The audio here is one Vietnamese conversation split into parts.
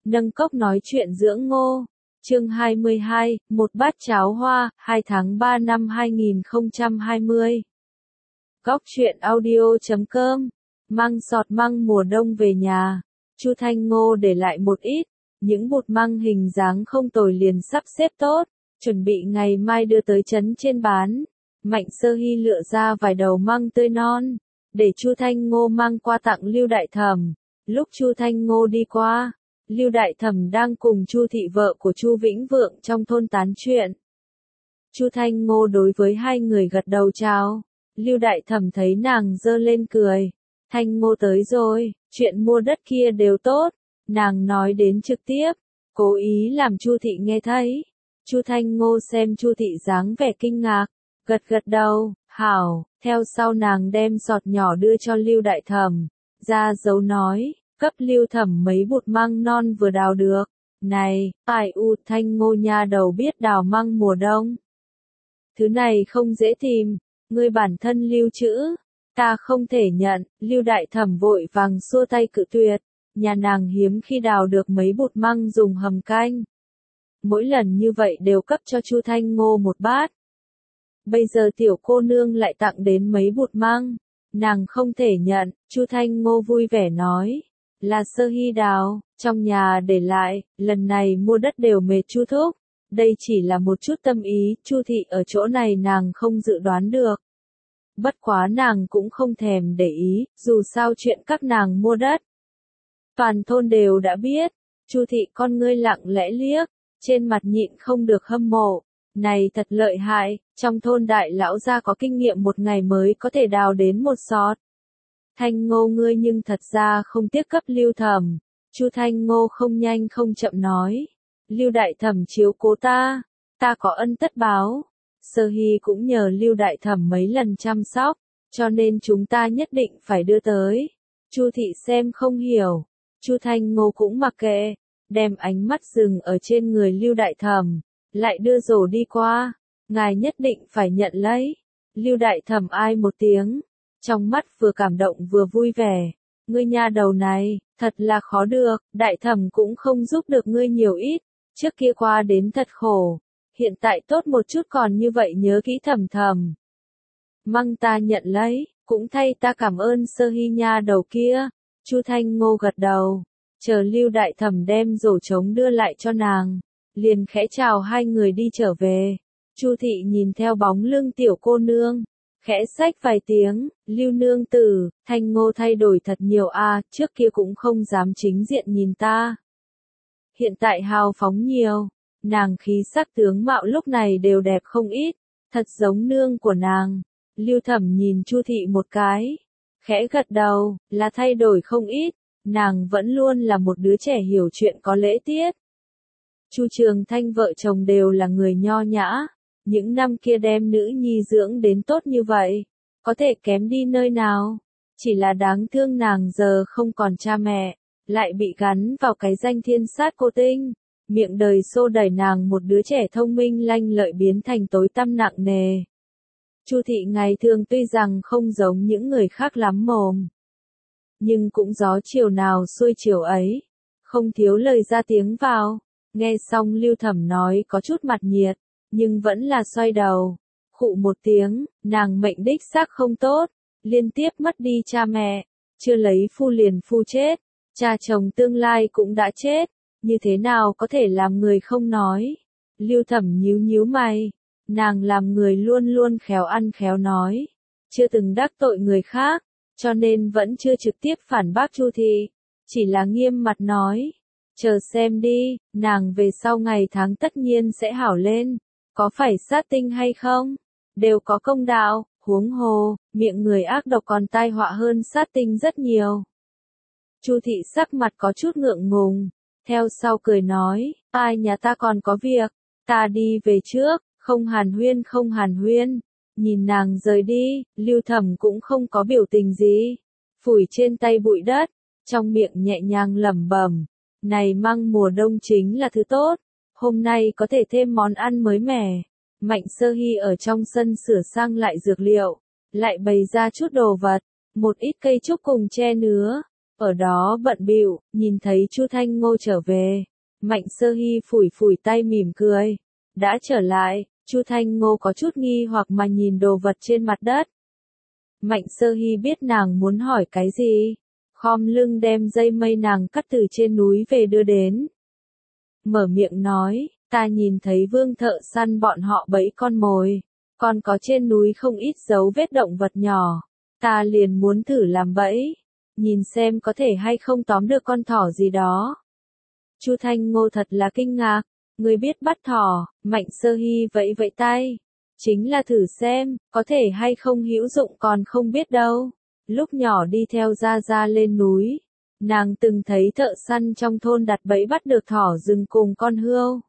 Nâng cốc nói chuyện dưỡng ngô. Chương 22, một bát cháo hoa, 2 tháng 3 năm 2020. Góc truyện audio.com. Măng sọt măng mùa đông về nhà. Chu Thanh Ngô để lại một ít, những bột măng hình dáng không tồi liền sắp xếp tốt, chuẩn bị ngày mai đưa tới trấn trên bán. Mạnh Sơ Hy lựa ra vài đầu măng tươi non, để Chu Thanh Ngô mang qua tặng Lưu Đại Thẩm. Lúc Chu Thanh Ngô đi qua, Lưu Đại Thẩm đang cùng Chu thị vợ của Chu Vĩnh Vượng trong thôn tán chuyện. Chu Thanh Ngô đối với hai người gật đầu chào. Lưu Đại Thẩm thấy nàng giơ lên cười. Thanh Ngô tới rồi, chuyện mua đất kia đều tốt. Nàng nói đến trực tiếp, cố ý làm Chu thị nghe thấy. Chu Thanh Ngô xem Chu thị dáng vẻ kinh ngạc, gật gật đầu, hảo. Theo sau nàng đem sọt nhỏ đưa cho Lưu Đại Thẩm, ra dấu nói, cấp Lưu Thẩm mấy bột măng non vừa đào được. Này, ai u Thanh Ngô nha đầu biết đào măng mùa đông. Thứ này không dễ tìm, ngươi bản thân lưu trữ, ta không thể nhận. Lưu Đại Thẩm vội vàng xua tay cự tuyệt, nhà nàng hiếm khi đào được mấy bột măng dùng hầm canh. Mỗi lần như vậy đều cấp cho Chu Thanh Ngô một bát. Bây giờ tiểu cô nương lại tặng đến mấy bột măng, nàng không thể nhận. Chu Thanh Ngô vui vẻ nói, là Sơ Hy đào, trong nhà để lại, lần này mua đất đều mệt Chu thúc. Đây chỉ là một chút tâm ý, Chu thị ở chỗ này nàng không dự đoán được. Bất quá nàng cũng không thèm để ý, dù sao chuyện các nàng mua đất. Toàn thôn đều đã biết. Chu thị con ngươi lặng lẽ liếc, trên mặt nhịn không được hâm mộ. Này thật lợi hại, trong thôn đại lão gia có kinh nghiệm một ngày mới có thể đào đến một sọt. Thanh Ngô ngươi nhưng thật ra không tiếc cấp Lưu Thẩm. Chu Thanh Ngô không nhanh không chậm nói. Lưu Đại Thẩm chiếu cố ta có ân tất báo. Sơ Hy cũng nhờ Lưu Đại Thẩm mấy lần chăm sóc, cho nên chúng ta nhất định phải đưa tới. Chu thị xem không hiểu, Chu Thanh Ngô cũng mặc kệ, đem ánh mắt dừng ở trên người Lưu Đại Thẩm, lại đưa rổ đi qua. Ngài nhất định phải nhận lấy. Lưu Đại Thẩm ai một tiếng, trong mắt vừa cảm động vừa vui vẻ. Ngươi nha đầu này, thật là khó được, Đại Thẩm cũng không giúp được ngươi nhiều ít, trước kia qua đến thật khổ, hiện tại tốt một chút còn như vậy nhớ kỹ Thẩm Thẩm. Măng ta nhận lấy, cũng thay ta cảm ơn Sơ Hy nha đầu kia. Chu Thanh Ngô gật đầu, chờ Lưu Đại Thẩm đem rổ trống đưa lại cho nàng, liền khẽ chào hai người đi trở về. Chu thị nhìn theo bóng lưng tiểu cô nương, khẽ xách vài tiếng, Lưu nương tử, Thanh Ngô thay đổi thật nhiều a, trước kia cũng không dám chính diện nhìn ta. Hiện tại hào phóng nhiều, nàng khí sắc tướng mạo lúc này đều đẹp không ít, thật giống nương của nàng. Lưu Thẩm nhìn Chu thị một cái, khẽ gật đầu, là thay đổi không ít, nàng vẫn luôn là một đứa trẻ hiểu chuyện có lễ tiết. Chu Trường Thanh vợ chồng đều là người nho nhã, những năm kia đem nữ nhi dưỡng đến tốt như vậy, có thể kém đi nơi nào, chỉ là đáng thương nàng giờ không còn cha mẹ, lại bị gắn vào cái danh thiên sát cô tinh, miệng đời xô đẩy nàng một đứa trẻ thông minh lanh lợi biến thành tối tăm nặng nề. Chu thị ngày thường tuy rằng không giống những người khác lắm mồm, nhưng cũng gió chiều nào xuôi chiều ấy, không thiếu lời ra tiếng vào. Nghe xong Lưu Thẩm nói có chút mặt nhiệt, nhưng vẫn là xoay đầu, khụ một tiếng, nàng mệnh đích xác không tốt, liên tiếp mất đi cha mẹ, chưa lấy phu liền phu chết, cha chồng tương lai cũng đã chết, như thế nào có thể làm người không nói. Lưu Thẩm nhíu nhíu mày, nàng làm người luôn luôn khéo ăn khéo nói, chưa từng đắc tội người khác, cho nên vẫn chưa trực tiếp phản bác Chu thị, chỉ là nghiêm mặt nói. Chờ xem đi, nàng về sau ngày tháng tất nhiên sẽ hảo lên, có phải sát tinh hay không, đều có công đạo, huống hồ, miệng người ác độc còn tai họa hơn sát tinh rất nhiều. Chu thị sắc mặt có chút ngượng ngùng, theo sau cười nói, ai nhà ta còn có việc, ta đi về trước, không hàn huyên, nhìn nàng rời đi, Lưu Thẩm cũng không có biểu tình gì, phủi trên tay bụi đất, trong miệng nhẹ nhàng lẩm bẩm. Này măng mùa đông chính là thứ tốt, hôm nay có thể thêm món ăn mới mẻ. Mạnh Sơ Hy ở trong sân sửa sang lại dược liệu, lại bày ra chút đồ vật, một ít cây trúc cùng tre nứa. ở đó bận bịu, nhìn thấy Chu Thanh Ngô trở về, Mạnh Sơ Hy phủi phủi tay mỉm cười. Đã trở lại, Chu Thanh Ngô có chút nghi hoặc mà nhìn đồ vật trên mặt đất. Mạnh Sơ Hy biết nàng muốn hỏi cái gì, khom lưng đem dây mây nàng cắt từ trên núi về đưa đến. Mở miệng nói, ta nhìn thấy Vương thợ săn bọn họ bẫy con mồi, còn có trên núi không ít dấu vết động vật nhỏ, ta liền muốn thử làm bẫy, nhìn xem có thể hay không tóm được con thỏ gì đó. Chu Thanh Ngô thật là kinh ngạc, người biết bắt thỏ, Mạnh Sơ Hy vẫy vẫy tay, chính là thử xem, có thể hay không hữu dụng còn không biết đâu. Lúc nhỏ đi theo Gia Gia lên núi, nàng từng thấy thợ săn trong thôn đặt bẫy bắt được thỏ rừng cùng con hươu.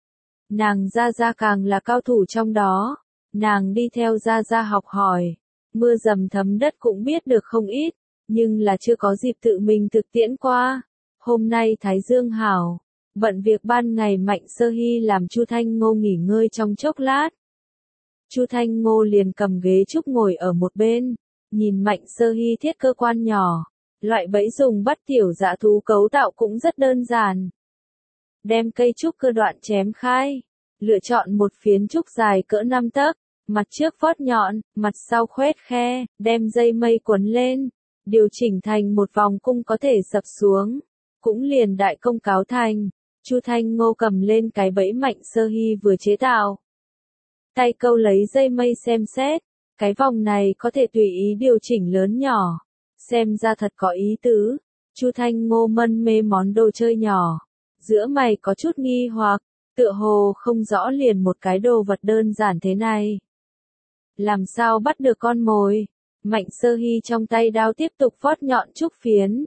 Nàng Gia Gia càng là cao thủ trong đó, nàng đi theo Gia Gia học hỏi, mưa dầm thấm đất cũng biết được không ít, nhưng là chưa có dịp tự mình thực tiễn qua. Hôm nay Thái Dương hảo, bận việc ban ngày Mạnh Sơ Hy làm Chu Thanh Ngô nghỉ ngơi trong chốc lát. Chu Thanh Ngô liền cầm ghế trúc ngồi ở một bên, nhìn Mạnh Sơ Hy thiết cơ quan nhỏ, loại bẫy dùng bắt tiểu dã thú cấu tạo cũng rất đơn giản. Đem cây trúc cơ đoạn chém khai, lựa chọn một phiến trúc dài cỡ 5 tấc, mặt trước vót nhọn, mặt sau khoét khe, đem dây mây quấn lên, điều chỉnh thành một vòng cung có thể sập xuống, cũng liền đại công cáo thành. Chu Thanh Ngô cầm lên cái bẫy Mạnh Sơ Hy vừa chế tạo, tay câu lấy dây mây xem xét, cái vòng này có thể tùy ý điều chỉnh lớn nhỏ, xem ra thật có ý tứ. Chu Thanh Ngô mân mê món đồ chơi nhỏ, giữa mày có chút nghi hoặc, tựa hồ không rõ liền một cái đồ vật đơn giản thế này. Làm sao bắt được con mồi? Mạnh Sơ Hy trong tay đao tiếp tục vót nhọn trúc phiến.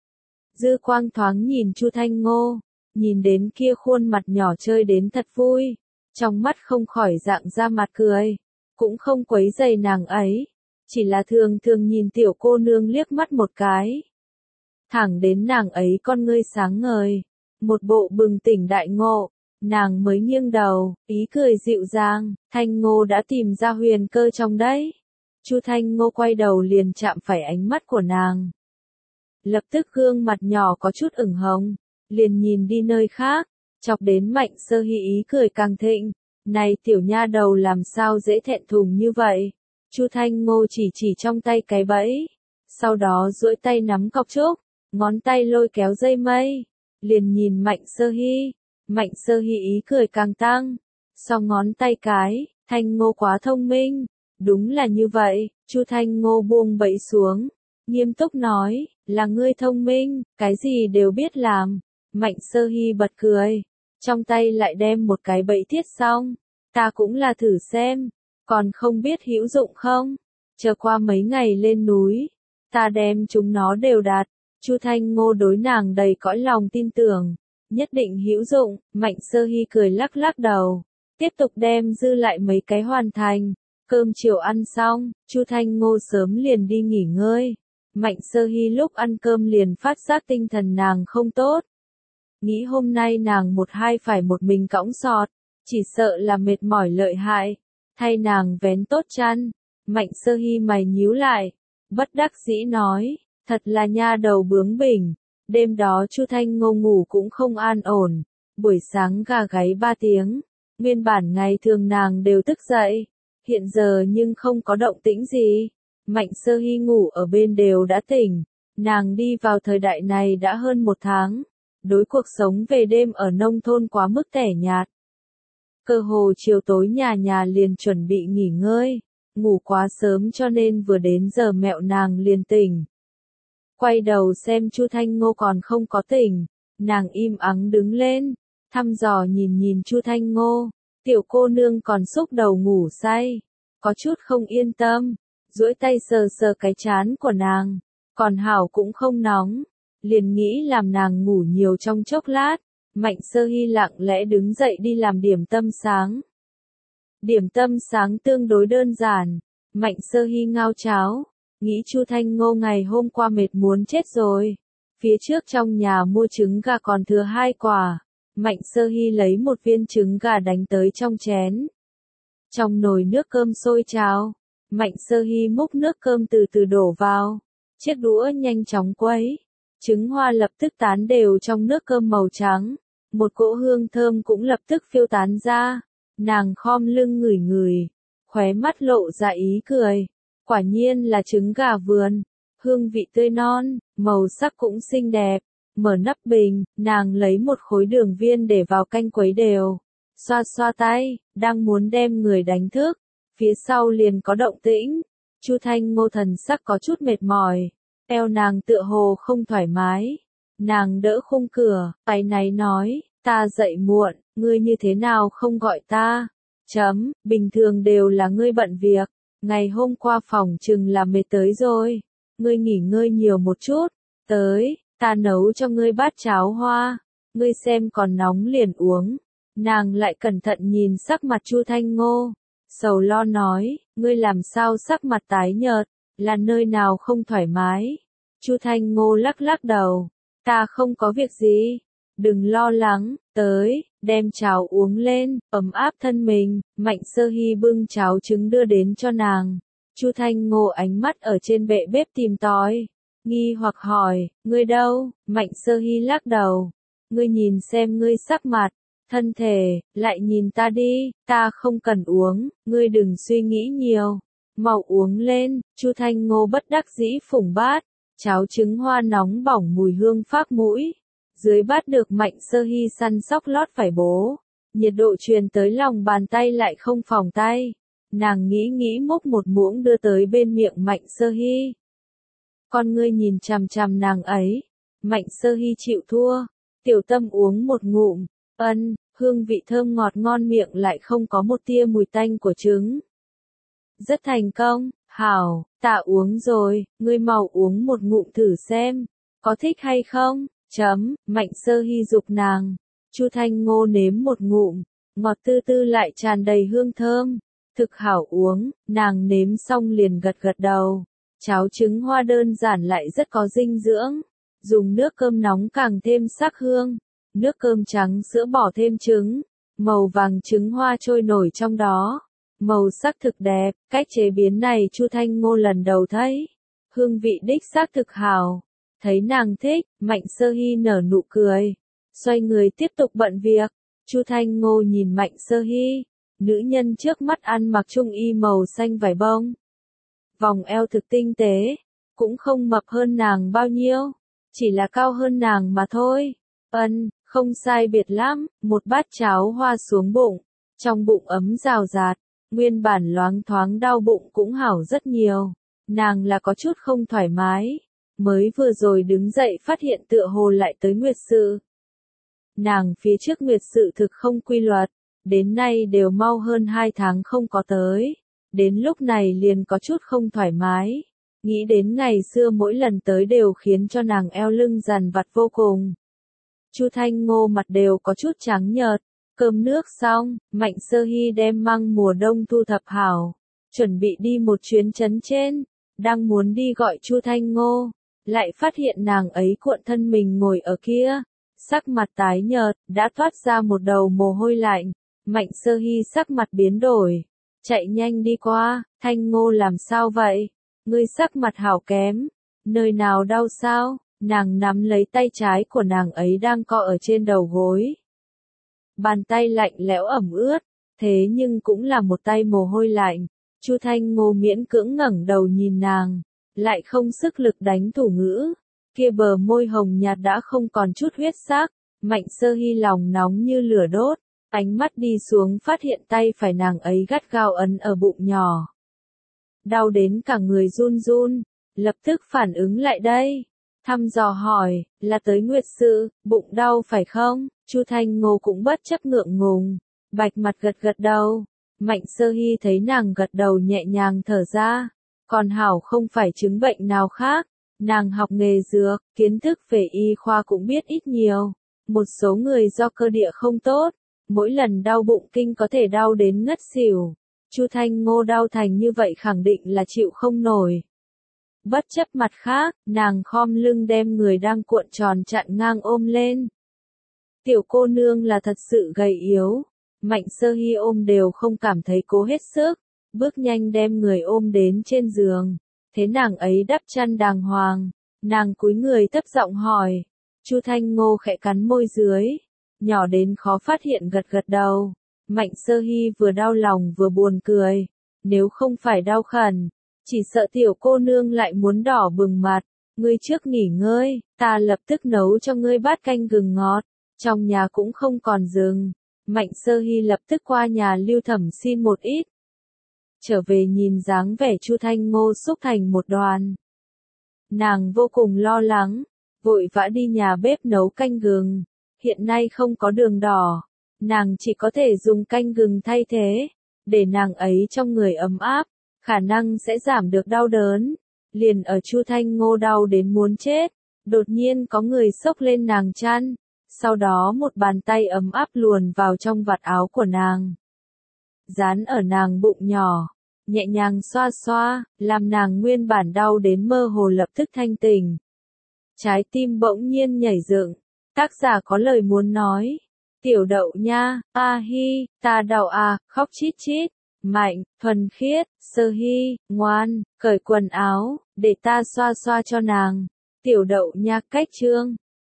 Dư quang thoáng nhìn Chu Thanh Ngô, nhìn đến kia khuôn mặt nhỏ chơi đến thật vui, trong mắt không khỏi dạng ra mặt cười, cũng không quấy rầy nàng ấy, chỉ là thường thường nhìn tiểu cô nương liếc mắt một cái. Thẳng đến nàng ấy con ngươi sáng ngời, một bộ bừng tỉnh đại ngộ, nàng mới nghiêng đầu, ý cười dịu dàng, Thanh Ngô đã tìm ra huyền cơ trong đấy. Chu Thanh Ngô quay đầu liền chạm phải ánh mắt của nàng. Lập tức gương mặt nhỏ có chút ửng hồng, liền nhìn đi nơi khác, chọc đến Mạnh Sơ Hy ý cười càng thịnh. Này tiểu nha đầu làm sao dễ thẹn thùng như vậy? Chu Thanh Ngô chỉ trong tay cái bẫy, sau đó duỗi tay nắm cọc trúc, ngón tay lôi kéo dây mây, liền nhìn Mạnh Sơ Hy. Mạnh Sơ Hy ý cười càng tăng, so ngón tay cái, Thanh Ngô quá thông minh. Đúng là như vậy, Chu Thanh Ngô buông bẫy xuống, nghiêm túc nói, là ngươi thông minh, cái gì đều biết làm. Mạnh Sơ Hy bật cười, trong tay lại đem một cái bẫy thiết xong, ta cũng là thử xem, còn không biết hữu dụng không, chờ qua mấy ngày lên núi, ta đem chúng nó đều đặt. Chu Thanh Ngô đối nàng đầy cõi lòng tin tưởng, nhất định hữu dụng. Mạnh Sơ Hy cười lắc lắc đầu, tiếp tục đem dư lại mấy cái hoàn thành. Cơm chiều ăn xong, Chu Thanh Ngô sớm liền đi nghỉ ngơi. Mạnh Sơ Hy lúc ăn cơm liền phát giác tinh thần nàng không tốt. Nghĩ hôm nay nàng một hai phải một mình cõng sọt, chỉ sợ là mệt mỏi lợi hại. Thay nàng vén tốt chăn, Mạnh Sơ Hy mày nhíu lại, bất đắc dĩ nói, thật là nha đầu bướng bỉnh. Đêm đó Chu Thanh Ngô ngủ cũng không an ổn, buổi sáng gà gáy 3 tiếng, nguyên bản ngày thường nàng đều thức dậy. Hiện giờ nhưng không có động tĩnh gì. Mạnh Sơ Hy ngủ ở bên đều đã tỉnh. Nàng đi vào thời đại này đã hơn 1 tháng. Đối cuộc sống về đêm ở nông thôn quá mức tẻ nhạt. Cơ hồ chiều tối nhà nhà liền chuẩn bị nghỉ ngơi. Ngủ quá sớm cho nên vừa đến giờ mẹo nàng liền tỉnh. Quay đầu xem Chu Thanh Ngô còn không có tỉnh. Nàng im ắng đứng lên, thăm dò nhìn Chu Thanh Ngô. Tiểu cô nương còn xúc đầu ngủ say, có chút không yên tâm, duỗi tay sờ sờ cái trán của nàng, còn hảo cũng không nóng, liền nghĩ làm nàng ngủ nhiều trong chốc lát. Mạnh Sơ Hy lặng lẽ đứng dậy đi làm điểm tâm sáng. Điểm tâm sáng tương đối đơn giản, Mạnh Sơ Hy ngao cháo, nghĩ Chu Thanh Ngô ngày hôm qua mệt muốn chết rồi, phía trước trong nhà mua trứng gà còn thừa 2 quả. Mạnh Sơ Hy lấy một viên trứng gà đánh tới trong chén. Trong nồi nước cơm sôi trào, Mạnh Sơ Hy múc nước cơm từ từ đổ vào, chiếc đũa nhanh chóng quấy, trứng hoa lập tức tán đều trong nước cơm màu trắng, một cỗ hương thơm cũng lập tức phiêu tán ra, nàng khom lưng ngửi ngửi, khóe mắt lộ ra ý cười, quả nhiên là trứng gà vườn, hương vị tươi non, màu sắc cũng xinh đẹp, mở nắp bình, nàng lấy một khối đường viên để vào canh quấy đều, xoa xoa tay, đang muốn đem người đánh thức, phía sau liền có động tĩnh, Chu Thanh Ngô thần sắc có chút mệt mỏi, eo nàng tựa hồ không thoải mái, nàng đỡ khung cửa, áy náy nói, ta dậy muộn, ngươi như thế nào không gọi ta, bình thường đều là ngươi bận việc, ngày hôm qua phòng chừng là mệt tới rồi, ngươi nghỉ ngơi nhiều một chút, tới, ta nấu cho ngươi bát cháo hoa, ngươi xem còn nóng liền uống, nàng lại cẩn thận nhìn sắc mặt Chu Thanh Ngô, sầu lo nói, ngươi làm sao sắc mặt tái nhợt, là nơi nào không thoải mái, Chu Thanh Ngô lắc lắc đầu, ta không có việc gì, đừng lo lắng, tới, đem cháo uống lên, ấm áp thân mình, Mạnh Sơ Hy bưng cháo trứng đưa đến cho nàng. Chu Thanh Ngô ánh mắt ở trên bệ bếp tìm tòi, nghi hoặc hỏi, ngươi đâu, Mạnh Sơ Hy lắc đầu, ngươi nhìn xem ngươi sắc mặt, thân thể, lại nhìn ta đi, ta không cần uống, ngươi đừng suy nghĩ nhiều, mau uống lên, Chu Thanh Ngô bất đắc dĩ phủng bát, cháo trứng hoa nóng bỏng mùi hương phác mũi. Dưới bát được Mạnh Sơ Hy săn sóc lót vải bố, nhiệt độ truyền tới lòng bàn tay lại không phòng tay. Nàng nghĩ múc một muỗng đưa tới bên miệng Mạnh Sơ Hy. Con ngươi nhìn chằm chằm nàng ấy, Mạnh Sơ Hy chịu thua, tiểu tâm uống một ngụm, hương vị thơm ngọt ngon miệng lại không có một tia mùi tanh của trứng. Rất thành công, hảo, ta uống rồi, ngươi mau uống một ngụm thử xem, có thích hay không? Mạnh Sơ Hy dục nàng, Chu Thanh Ngô nếm một ngụm, ngọt tư tư lại tràn đầy hương thơm, thực hảo uống, nàng nếm xong liền gật gật đầu, cháo trứng hoa đơn giản lại rất có dinh dưỡng, dùng nước cơm nóng càng thêm sắc hương, nước cơm trắng sữa bỏ thêm trứng, màu vàng trứng hoa trôi nổi trong đó, màu sắc thực đẹp, cách chế biến này Chu Thanh Ngô lần đầu thấy, hương vị đích xác thực hảo. Thấy nàng thích, Mạnh Sơ Hy nở nụ cười, xoay người tiếp tục bận việc, Chu Thanh Ngô nhìn Mạnh Sơ Hy, nữ nhân trước mắt ăn mặc trung y màu xanh vải bông. Vòng eo thực tinh tế, cũng không mập hơn nàng bao nhiêu, chỉ là cao hơn nàng mà thôi. Không sai biệt lắm, một bát cháo hoa xuống bụng, trong bụng ấm rào rạt, nguyên bản loáng thoáng đau bụng cũng hảo rất nhiều, nàng là có chút không thoải mái. Mới vừa rồi đứng dậy phát hiện tựa hồ lại tới nguyệt sự. Nàng phía trước nguyệt sự thực không quy luật, đến nay đều mau hơn 2 tháng không có tới, đến lúc này liền có chút không thoải mái, nghĩ đến ngày xưa mỗi lần tới đều khiến cho nàng eo lưng dằn vặt vô cùng. Chu Thanh Ngô mặt đều có chút trắng nhợt, cơm nước xong, Mạnh Sơ Hy đem măng mùa đông thu thập hảo, chuẩn bị đi một chuyến trấn trên, đang muốn đi gọi Chu Thanh Ngô. Lại phát hiện nàng ấy cuộn thân mình ngồi ở kia, sắc mặt tái nhợt, đã thoát ra một đầu mồ hôi lạnh, Mạnh Sơ Hy sắc mặt biến đổi, chạy nhanh đi qua, Thanh Ngô làm sao vậy, ngươi sắc mặt hảo kém, nơi nào đau sao, nàng nắm lấy tay trái của nàng ấy đang cọ ở trên đầu gối. Bàn tay lạnh lẽo ẩm ướt, thế nhưng cũng là một tay mồ hôi lạnh, Chu Thanh Ngô miễn cưỡng ngẩng đầu nhìn nàng. Lại không sức lực đánh thủ ngữ, kia bờ môi hồng nhạt đã không còn chút huyết sắc, Mạnh Sơ Hy lòng nóng như lửa đốt, ánh mắt đi xuống phát hiện tay phải nàng ấy gắt gao ấn ở bụng nhỏ. Đau đến cả người run run, lập tức phản ứng lại đây, thăm dò hỏi, là tới nguyệt sự, bụng đau phải không? Chu Thanh Ngô cũng bất chấp ngượng ngùng, bạch mặt gật gật đầu, Mạnh Sơ Hy thấy nàng gật đầu nhẹ nhàng thở ra. Còn hảo không phải chứng bệnh nào khác, nàng học nghề dược, kiến thức về y khoa cũng biết ít nhiều. Một số người do cơ địa không tốt, mỗi lần đau bụng kinh có thể đau đến ngất xỉu. Chu Thanh Ngô đau thành như vậy khẳng định là chịu không nổi. Bất chấp mặt khác, nàng khom lưng đem người đang cuộn tròn chặn ngang ôm lên. Tiểu cô nương là thật sự gầy yếu, Mạnh Sơ Hy ôm đều không cảm thấy cố hết sức. Bước nhanh đem người ôm đến trên giường, thế nàng ấy đắp chăn đàng hoàng, Nàng cúi người thấp giọng hỏi. Chu Thanh Ngô khẽ cắn môi dưới, nhỏ đến khó phát hiện gật gật đầu. Mạnh Sơ Hy vừa đau lòng vừa buồn cười. Nếu không phải đau khẩn, chỉ sợ tiểu cô nương lại muốn đỏ bừng mặt. Ngươi trước nghỉ ngơi, ta lập tức nấu cho ngươi bát canh gừng ngọt. Trong nhà cũng không còn rừng. Mạnh Sơ Hy lập tức qua nhà Lưu Thẩm xin một ít. Trở về nhìn dáng vẻ Chu Thanh Ngô xúc thành một đoàn. Nàng vô cùng lo lắng, vội vã đi nhà bếp nấu canh gừng. Hiện nay không có đường đỏ, nàng chỉ có thể dùng canh gừng thay thế, để nàng ấy trong người ấm áp, khả năng sẽ giảm được đau đớn. Liền ở Chu Thanh Ngô đau đến muốn chết, đột nhiên có người xốc lên nàng chăn, sau đó một bàn tay ấm áp luồn vào trong vạt áo của nàng. Dán ở nàng bụng nhỏ, nhẹ nhàng xoa xoa, làm nàng nguyên bản đau đến mơ hồ lập tức thanh tỉnh. Trái tim bỗng nhiên nhảy dựng, tác giả có lời muốn nói. Tiểu đậu nha, a hi, ta đau à, khóc chít chít. Mạnh, thuần khiết, Sơ Hy, ngoan, cởi quần áo, để ta xoa xoa cho nàng. Tiểu đậu nha cách chương.